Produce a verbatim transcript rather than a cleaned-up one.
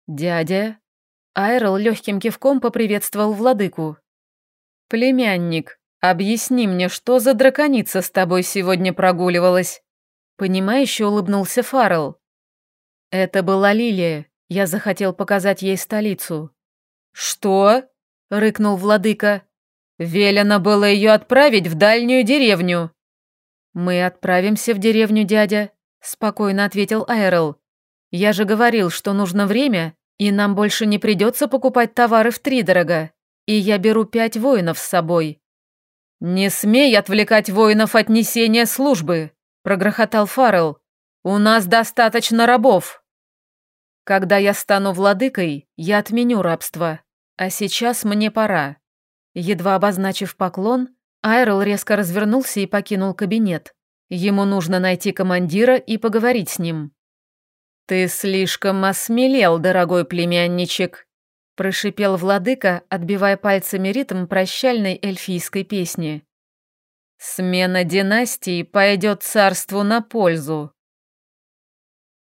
«Дядя?» Айрл легким кивком поприветствовал владыку. «Племянник, объясни мне, что за драконица с тобой сегодня прогуливалась?» Понимающе улыбнулся Фаррелл. «Это была Лилия. Я захотел показать ей столицу». «Что?» — рыкнул владыка. «Велено было ее отправить в дальнюю деревню». «Мы отправимся в деревню, дядя», — спокойно ответил Айрл. «Я же говорил, что нужно время, и нам больше не придется покупать товары втридорога, и я беру пять воинов с собой». «Не смей отвлекать воинов от несения службы», — прогрохотал Фаррелл. «У нас достаточно рабов». «Когда я стану владыкой, я отменю рабство, а сейчас мне пора». Едва обозначив поклон, Айрл резко развернулся и покинул кабинет. Ему нужно найти командира и поговорить с ним. «Ты слишком осмелел, дорогой племянничек», – прошипел владыка, отбивая пальцами ритм прощальной эльфийской песни. «Смена династии пойдет царству на пользу».